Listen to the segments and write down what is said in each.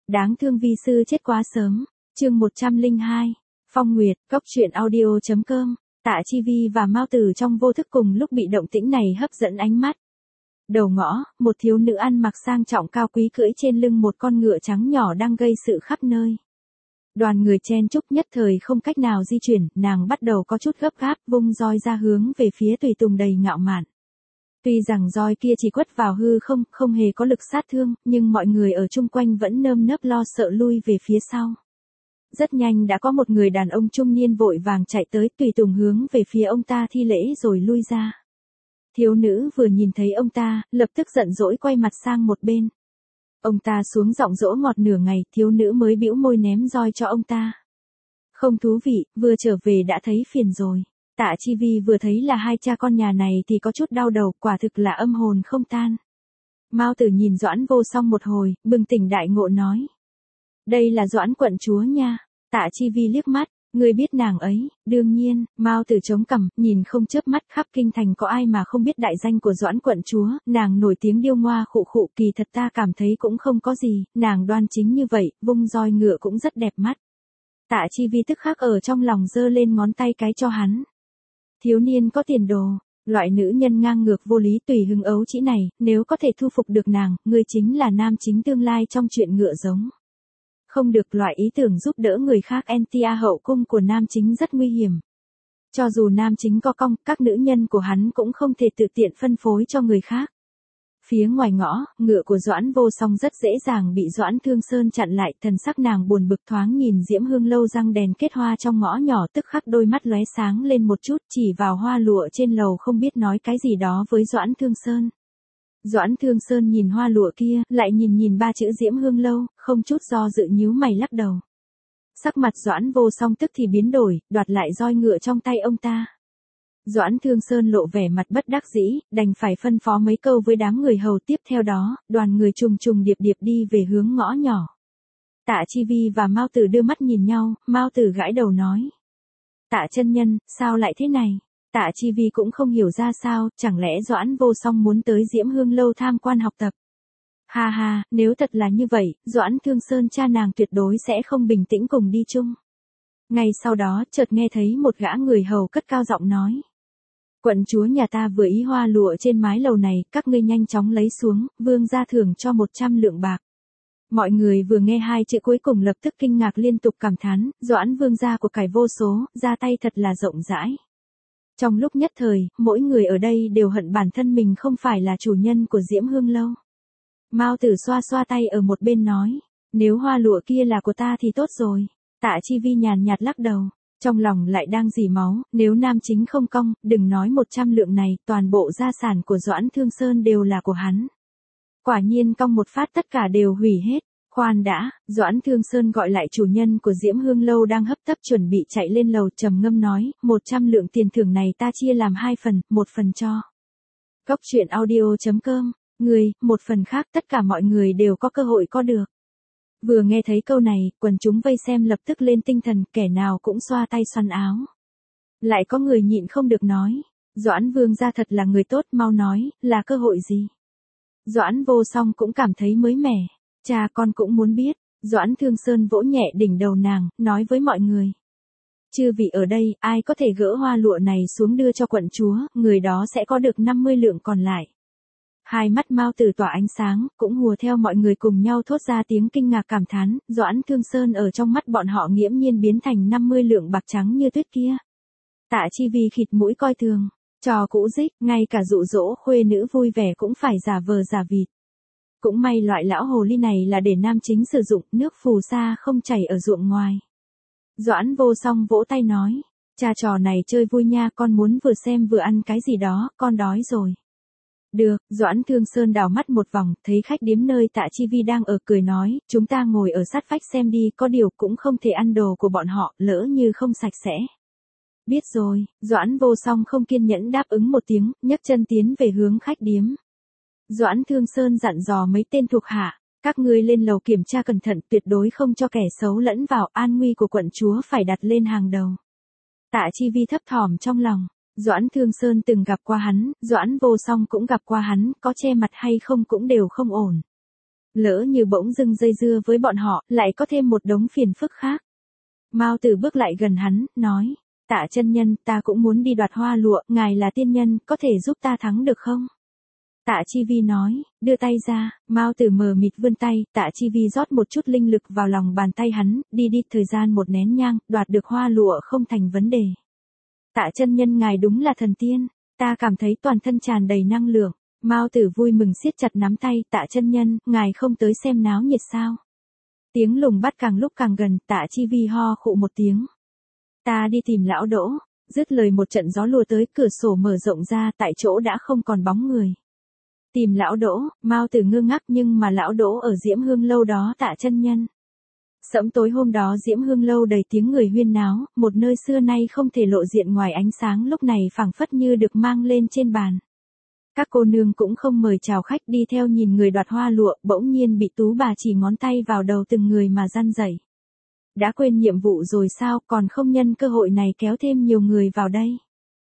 Đáng thương vi sư chết quá sớm. Chương 102. Phong Nguyệt, Cốc truyện audio.com. Tạ Chi Vi và Mao Tử trong vô thức cùng lúc bị động tĩnh này hấp dẫn ánh mắt. Đầu ngõ, một thiếu nữ ăn mặc sang trọng cao quý cưỡi trên lưng một con ngựa trắng nhỏ đang gây sự khắp nơi. Đoàn người chen chúc nhất thời không cách nào di chuyển, nàng bắt đầu có chút gấp gáp, vung roi ra hướng về phía tùy tùng đầy ngạo mạn. Tuy rằng roi kia chỉ quất vào hư không, không hề có lực sát thương, nhưng mọi người ở chung quanh vẫn nơm nớp lo sợ lui về phía sau. Rất nhanh đã có một người đàn ông trung niên vội vàng chạy tới, tùy tùng hướng về phía ông ta thi lễ rồi lui ra. Thiếu nữ vừa nhìn thấy ông ta, lập tức giận dỗi quay mặt sang một bên. Ông ta xuống giọng dỗ ngọt nửa ngày, thiếu nữ mới bĩu môi ném roi cho ông ta. Không thú vị, vừa trở về đã thấy phiền rồi. Tạ Chi Vi vừa thấy là hai cha con nhà này thì có chút đau đầu, quả thực là âm hồn không tan. Mao Tử nhìn Doãn Vô Song một hồi, bừng tỉnh đại ngộ nói. Đây là Doãn quận chúa nha. Tạ Chi Vi liếc mắt, người biết nàng ấy, đương nhiên. Mao Tử chống cằm, nhìn không chớp mắt, khắp kinh thành có ai mà không biết đại danh của Doãn quận chúa, nàng nổi tiếng điêu ngoa khụ khụ, kỳ thật ta cảm thấy cũng không có gì, nàng đoan chính như vậy, vung roi ngựa cũng rất đẹp mắt. Tạ Chi Vi tức khắc ở trong lòng giơ lên ngón tay cái cho hắn. Thiếu niên có tiền đồ, loại nữ nhân ngang ngược vô lý tùy hứng ấu trĩ này, nếu có thể thu phục được nàng, ngươi chính là nam chính tương lai trong chuyện ngựa giống. Không được, loại ý tưởng giúp đỡ người khác NTA hậu cung của nam chính rất nguy hiểm. Cho dù nam chính có công, các nữ nhân của hắn cũng không thể tự tiện phân phối cho người khác. Phía ngoài ngõ, ngựa của Doãn Vô Song rất dễ dàng bị Doãn Thương Sơn chặn lại, thần sắc nàng buồn bực thoáng nhìn Diễm Hương Lâu răng đèn kết hoa trong ngõ nhỏ, tức khắc đôi mắt lóe sáng lên một chút, chỉ vào hoa lụa trên lầu không biết nói cái gì đó với Doãn Thương Sơn. Doãn Thương Sơn nhìn hoa lụa kia, lại nhìn ba chữ Diễm Hương Lâu, không chút do dự nhíu mày lắc đầu. Sắc mặt Doãn Vô Song tức thì biến đổi, đoạt lại roi ngựa trong tay ông ta. Doãn Thương Sơn lộ vẻ mặt bất đắc dĩ, đành phải phân phó mấy câu với đám người hầu, tiếp theo đó, đoàn người trùng trùng điệp điệp đi về hướng ngõ nhỏ. Tạ Chi Vi và Mao Tử đưa mắt nhìn nhau, Mao Tử gãi đầu nói. Tạ chân nhân, sao lại thế này? Tạ Chi Vi cũng không hiểu ra sao, chẳng lẽ Doãn Vô Song muốn tới Diễm Hương Lâu tham quan học tập? Ha ha, nếu thật là như vậy, Doãn Thương Sơn cha nàng tuyệt đối sẽ không bình tĩnh cùng đi chung. Ngay sau đó, chợt nghe thấy một gã người hầu cất cao giọng nói. Quận chúa nhà ta vừa ý hoa lụa trên mái lầu này, các ngươi nhanh chóng lấy xuống, vương gia thưởng cho 100 lượng bạc. Mọi người vừa nghe hai chữ cuối cùng lập tức kinh ngạc liên tục cảm thán, Doãn vương gia của cải vô số, ra tay thật là rộng rãi. Trong lúc nhất thời, mỗi người ở đây đều hận bản thân mình không phải là chủ nhân của Diễm Hương Lâu. Mao Tử xoa xoa tay ở một bên nói, nếu hoa lụa kia là của ta thì tốt rồi. Tạ Chi Vi nhàn nhạt lắc đầu, trong lòng lại đang rỉ máu, nếu nam chính không công, đừng nói 100 lượng này, toàn bộ gia sản của Doãn Thương Sơn đều là của hắn. Quả nhiên cong một phát tất cả đều hủy hết. Khoan đã, Doãn Thương Sơn gọi lại chủ nhân của Diễm Hương Lâu đang hấp tấp chuẩn bị chạy lên lầu, trầm ngâm nói, 100 lượng tiền thưởng này ta chia làm 2 phần, một phần cho Cốc truyện audio.com, người, một phần khác tất cả mọi người đều có cơ hội có được. Vừa nghe thấy câu này, quần chúng vây xem lập tức lên tinh thần, kẻ nào cũng xoa tay xoăn áo. Lại có người nhịn không được nói, Doãn vương gia thật là người tốt, mau nói, là cơ hội gì? Doãn Vô Song cũng cảm thấy mới mẻ. Cha con cũng muốn biết. Doãn Thương Sơn vỗ nhẹ đỉnh đầu nàng, nói với mọi người. Chư vị ở đây, ai có thể gỡ hoa lụa này xuống đưa cho quận chúa, người đó sẽ có được 50 lượng còn lại. Hai mắt Mao Tử tỏa ánh sáng, cũng hùa theo mọi người cùng nhau thốt ra tiếng kinh ngạc cảm thán, Doãn Thương Sơn ở trong mắt bọn họ nghiễm nhiên biến thành 50 lượng bạc trắng như tuyết kia. Tạ Chi Vi khịt mũi coi thường, trò cũ dích, ngay cả dụ dỗ khuê nữ vui vẻ cũng phải giả vờ giả vịt. Cũng may loại lão hồ ly này là để nam chính sử dụng, nước phù sa không chảy ở ruộng ngoài. Doãn Vô Song vỗ tay nói, cha trò này chơi vui nha, con muốn vừa xem vừa ăn cái gì đó, con đói rồi. Được, Doãn Thương Sơn đảo mắt một vòng, thấy khách điếm nơi Tạ Chi Vi đang ở cười nói, chúng ta ngồi ở sát vách xem đi, có điều cũng không thể ăn đồ của bọn họ, lỡ như không sạch sẽ. Biết rồi, Doãn Vô Song không kiên nhẫn đáp ứng một tiếng, nhấc chân tiến về hướng khách điếm. Doãn Thương Sơn dặn dò mấy tên thuộc hạ, các ngươi lên lầu kiểm tra cẩn thận, tuyệt đối không cho kẻ xấu lẫn vào, an nguy của quận chúa phải đặt lên hàng đầu. Tạ Chi Vi thấp thỏm trong lòng, Doãn Thương Sơn từng gặp qua hắn, Doãn Vô Song cũng gặp qua hắn, có che mặt hay không cũng đều không ổn. Lỡ như bỗng dưng dây dưa với bọn họ, lại có thêm một đống phiền phức khác. Mao Tử bước lại gần hắn, nói, Tạ chân nhân, ta cũng muốn đi đoạt hoa lụa, ngài là tiên nhân, có thể giúp ta thắng được không? Tạ Chi Vi nói, đưa tay ra, Mao Tử mờ mịt vươn tay, Tạ Chi Vi rót một chút linh lực vào lòng bàn tay hắn, đi thời gian một nén nhang, đoạt được hoa lụa không thành vấn đề. Tạ chân nhân ngài đúng là thần tiên, ta cảm thấy toàn thân tràn đầy năng lượng. Mao Tử vui mừng siết chặt nắm tay, Tạ chân nhân, ngài không tới xem náo nhiệt sao? Tiếng lùng bắt càng lúc càng gần, Tạ Chi Vi ho khụ một tiếng. Ta đi tìm lão Đỗ, dứt lời một trận gió lùa tới, cửa sổ mở rộng ra, tại chỗ đã không còn bóng người. Tìm lão Đỗ, Mao Tử ngơ ngác, nhưng mà lão Đỗ ở Diễm Hương lâu đó Tạ chân nhân. Sẫm tối hôm đó Diễm Hương lâu đầy tiếng người huyên náo, một nơi xưa nay không thể lộ diện ngoài ánh sáng lúc này phảng phất như được mang lên trên bàn. Các cô nương cũng không mời chào khách, đi theo nhìn người đoạt hoa lụa, bỗng nhiên bị Tú bà chỉ ngón tay vào đầu từng người mà răn rẩy. Đã quên nhiệm vụ rồi sao, còn không nhân cơ hội này kéo thêm nhiều người vào đây.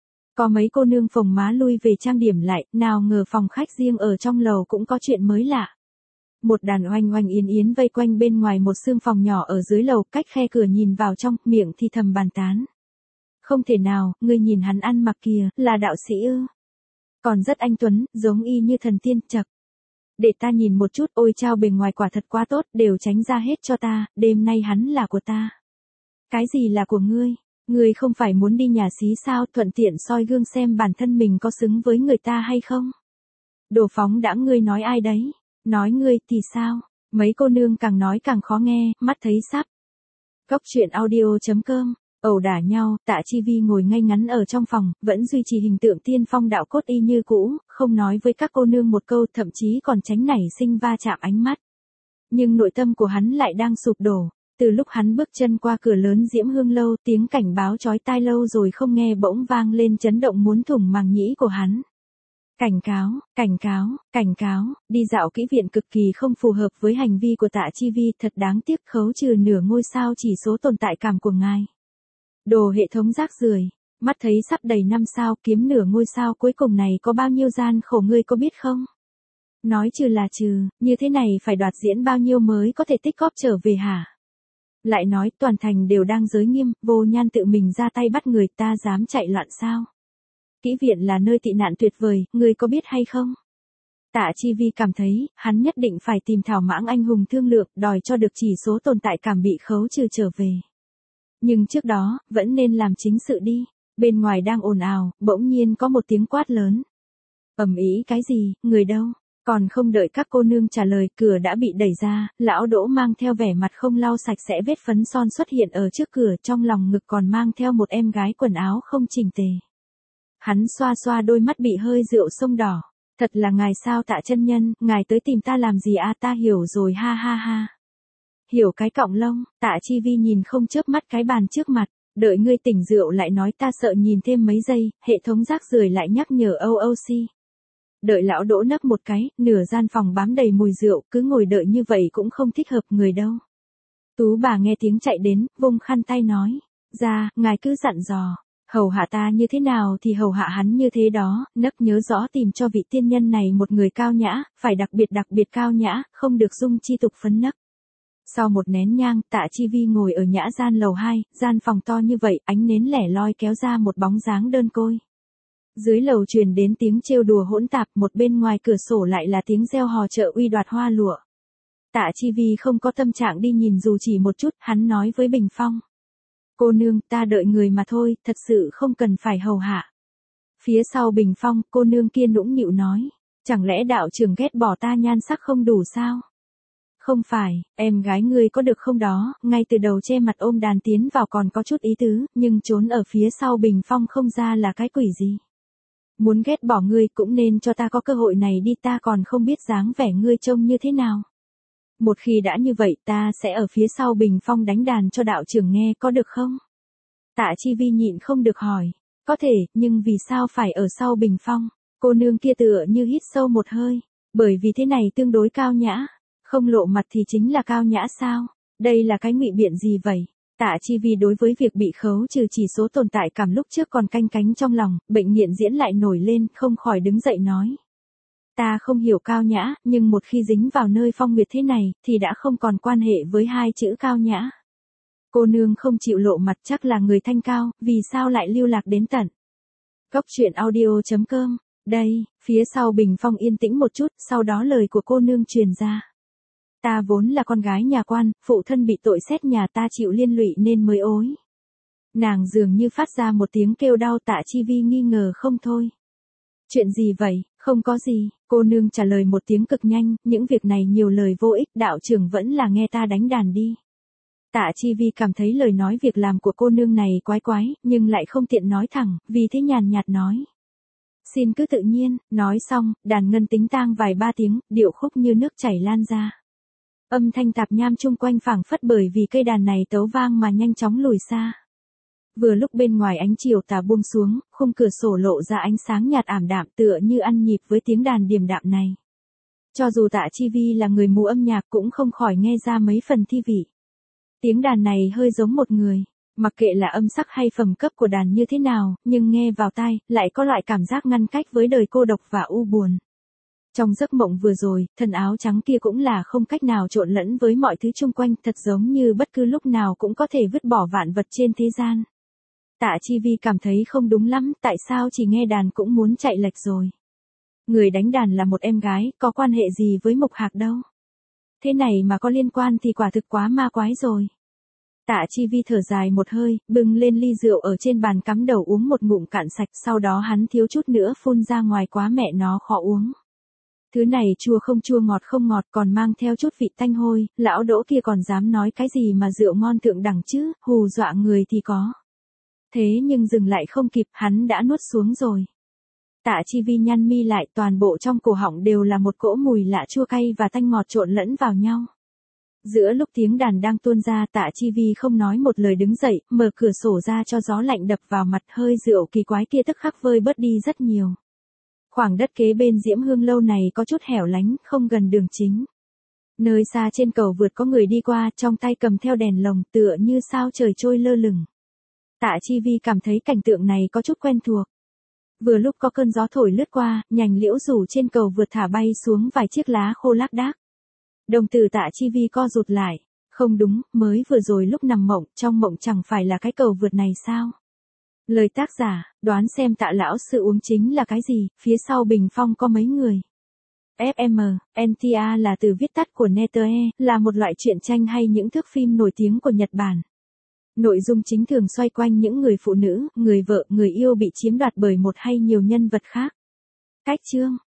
Có mấy cô nương phồng má lui về trang điểm lại, nào ngờ phòng khách riêng ở trong lầu cũng có chuyện mới lạ. Một đàn oanh oanh yến yến vây quanh bên ngoài một xương phòng nhỏ ở dưới lầu, cách khe cửa nhìn vào trong, miệng thì thầm bàn tán. Không thể nào, ngươi nhìn hắn ăn mặc kìa, là đạo sĩ ư? Còn rất anh tuấn, giống y như thần tiên, chậc. Để ta nhìn một chút, ôi chao bề ngoài quả thật quá tốt, đều tránh ra hết cho ta, đêm nay hắn là của ta. Cái gì là của ngươi? Ngươi không phải muốn đi nhà xí sao, thuận tiện soi gương xem bản thân mình có xứng với người ta hay không? Đồ phóng đãng, ngươi nói ai đấy? Nói ngươi thì sao? Mấy cô nương càng nói càng khó nghe, mắt thấy sắp. Cốc truyện audio.com, ẩu đả nhau, Tạ Chi Vi ngồi ngay ngắn ở trong phòng, vẫn duy trì hình tượng tiên phong đạo cốt y như cũ, không nói với các cô nương một câu, thậm chí còn tránh nảy sinh va chạm ánh mắt. Nhưng nội tâm của hắn lại đang sụp đổ. Từ lúc hắn bước chân qua cửa lớn Diễm Hương lâu, tiếng cảnh báo chói tai lâu rồi không nghe bỗng vang lên chấn động muốn thủng màng nhĩ của hắn. Cảnh cáo, cảnh cáo, cảnh cáo, đi dạo kỹ viện cực kỳ không phù hợp với hành vi của Tạ Chi Vi, thật đáng tiếc, khấu trừ nửa ngôi sao chỉ số tồn tại cảm của ngài. Đồ hệ thống rác rưởi, mắt thấy sắp đầy 5 sao, kiếm nửa ngôi sao cuối cùng này có bao nhiêu gian khổ ngươi có biết không? Nói trừ là trừ, như thế này phải đoạt diễn bao nhiêu mới có thể tích góp trở về hả? Lại nói toàn thành đều đang giới nghiêm, Vô Nhan tự mình ra tay bắt người, ta dám chạy loạn sao? Kỹ viện là nơi tị nạn tuyệt vời, ngươi có biết hay không? Tạ Chi Vi cảm thấy, hắn nhất định phải tìm Thảo Mãng anh hùng thương lượng, đòi cho được chỉ số tồn tại cảm bị khấu trừ trở về. Nhưng trước đó, vẫn nên làm chính sự đi. Bên ngoài đang ồn ào, bỗng nhiên có một tiếng quát lớn. Ầm ĩ cái gì, người đâu? Còn không đợi các cô nương trả lời, cửa đã bị đẩy ra, lão Đỗ mang theo vẻ mặt không lau sạch sẽ vết phấn son xuất hiện ở trước cửa, trong lòng ngực còn mang theo một em gái quần áo không chỉnh tề. Hắn xoa xoa đôi mắt bị hơi rượu sông đỏ. Thật là ngài sao Tạ chân nhân, ngài tới tìm ta làm gì à, ta hiểu rồi, ha ha ha. Hiểu cái cọng lông, Tạ Chi Vi nhìn không chớp mắt cái bàn trước mặt, đợi ngươi tỉnh rượu lại nói, ta sợ nhìn thêm mấy giây, hệ thống rác rưởi lại nhắc nhở OOC. Đợi lão Đỗ nấc một cái, nửa gian phòng bám đầy mùi rượu, cứ ngồi đợi như vậy cũng không thích hợp người đâu. Tú bà nghe tiếng chạy đến, vung khăn tay nói, ra, ngài cứ dặn dò, hầu hạ ta như thế nào thì hầu hạ hắn như thế đó, nấc nhớ rõ tìm cho vị tiên nhân này một người cao nhã, phải đặc biệt cao nhã, không được dung chi tục phấn nấc. Sau một nén nhang, Tạ Chi Vi ngồi ở nhã gian lầu 2, gian phòng to như vậy, ánh nến lẻ loi kéo ra một bóng dáng đơn côi. Dưới lầu truyền đến tiếng trêu đùa hỗn tạp, một bên ngoài cửa sổ lại là tiếng reo hò chợ uy đoạt hoa lụa. Tạ Chi Vi không có tâm trạng đi nhìn dù chỉ một chút, hắn nói với Bình Phong. Cô nương, ta đợi người mà thôi, thật sự không cần phải hầu hạ. Phía sau Bình Phong, cô nương kia nũng nịu nói, chẳng lẽ đạo trưởng ghét bỏ ta nhan sắc không đủ sao? Không phải, em gái ngươi có được không đó, ngay từ đầu che mặt ôm đàn tiến vào còn có chút ý tứ, nhưng trốn ở phía sau Bình Phong không ra là cái quỷ gì. Muốn ghét bỏ ngươi cũng nên cho ta có cơ hội này đi, ta còn không biết dáng vẻ ngươi trông như thế nào. Một khi đã như vậy ta sẽ ở phía sau Bình Phong đánh đàn cho đạo trưởng nghe, có được không? Tạ Chi Vi nhịn không được hỏi, có thể, nhưng vì sao phải ở sau Bình Phong? Cô nương kia tựa như hít sâu một hơi, bởi vì thế này tương đối cao nhã, không lộ mặt thì chính là cao nhã sao? Đây là cái ngụy biện gì vậy? Tạ Chi Vi đối với việc bị khấu trừ chỉ số tồn tại cảm lúc trước còn canh cánh trong lòng, bệnh nghiện diễn lại nổi lên, không khỏi đứng dậy nói. Ta không hiểu cao nhã, nhưng một khi dính vào nơi Phong Nguyệt thế này, thì đã không còn quan hệ với hai chữ cao nhã. Cô nương không chịu lộ mặt chắc là người thanh cao, vì sao lại lưu lạc đến tận. Góc truyện audio.com, đây, phía sau bình phong yên tĩnh một chút, sau đó lời của cô nương truyền ra. Ta vốn là con gái nhà quan, phụ thân bị tội xét nhà ta chịu liên lụy nên mới ối. Nàng dường như phát ra một tiếng kêu đau. Tạ Chi Vi nghi ngờ không thôi. Chuyện gì vậy, không có gì, cô nương trả lời một tiếng cực nhanh, những việc này nhiều lời vô ích, đạo trưởng vẫn là nghe ta đánh đàn đi. Tạ Chi Vi cảm thấy lời nói việc làm của cô nương này quái quái, nhưng lại không tiện nói thẳng, vì thế nhàn nhạt nói. Xin cứ tự nhiên, nói xong, đàn ngân tính tang vài ba tiếng, điệu khúc như nước chảy lan ra. Âm thanh tạp nham chung quanh phảng phất bởi vì cây đàn này tấu vang mà nhanh chóng lùi xa. Vừa lúc bên ngoài ánh chiều tà buông xuống, khung cửa sổ lộ ra ánh sáng nhạt ảm đạm tựa như ăn nhịp với tiếng đàn điềm đạm này. Cho dù Tạ Chi Vi là người mù âm nhạc cũng không khỏi nghe ra mấy phần thi vị. Tiếng đàn này hơi giống một người, mặc kệ là âm sắc hay phẩm cấp của đàn như thế nào, nhưng nghe vào tai, lại có loại cảm giác ngăn cách với đời cô độc và u buồn. Trong giấc mộng vừa rồi, thân áo trắng kia cũng là không cách nào trộn lẫn với mọi thứ xung quanh, thật giống như bất cứ lúc nào cũng có thể vứt bỏ vạn vật trên thế gian. Tạ Chi Vi cảm thấy không đúng lắm, tại sao chỉ nghe đàn cũng muốn chạy lệch rồi. Người đánh đàn là một em gái, có quan hệ gì với Mục Hạc đâu. Thế này mà có liên quan thì quả thực quá ma quái rồi. Tạ Chi Vi thở dài một hơi, bưng lên ly rượu ở trên bàn cắm đầu uống một ngụm cạn sạch, sau đó hắn thiếu chút nữa phun ra ngoài, quá mẹ nó khó uống. Thứ này chua ngọt không ngọt, còn mang theo chút vị tanh hôi, lão Đỗ kia còn dám nói cái gì mà rượu ngon thượng đẳng chứ, hù dọa người thì có. Thế nhưng dừng lại không kịp, hắn đã nuốt xuống rồi. Tạ Chi Vi nhăn mi lại, toàn bộ trong cổ họng đều là một cỗ mùi lạ chua cay và tanh ngọt trộn lẫn vào nhau. Giữa lúc tiếng đàn đang tuôn ra, Tạ Chi Vi không nói một lời đứng dậy, mở cửa sổ ra cho gió lạnh đập vào mặt, hơi rượu kỳ quái kia tức khắc vơi bớt đi rất nhiều. Khoảng đất kế bên Diễm Hương lâu này có chút hẻo lánh, không gần đường chính. Nơi xa trên cầu vượt có người đi qua, trong tay cầm theo đèn lồng, tựa như sao trời trôi lơ lửng. Tạ Chi Vi cảm thấy cảnh tượng này có chút quen thuộc. Vừa lúc có cơn gió thổi lướt qua, nhành liễu rủ trên cầu vượt thả bay xuống vài chiếc lá khô lác đác. Đồng tử Tạ Chi Vi co rụt lại. Không đúng, mới vừa rồi lúc nằm mộng, trong mộng chẳng phải là cái cầu vượt này sao? Lời tác giả, đoán xem Tạ lão sư uống chính là cái gì, phía sau bình phong có mấy người. FM, NTA là từ viết tắt của Netee, là một loại truyện tranh hay những thước phim nổi tiếng của Nhật Bản. Nội dung chính thường xoay quanh những người phụ nữ, người vợ, người yêu bị chiếm đoạt bởi một hay nhiều nhân vật khác. Cách chương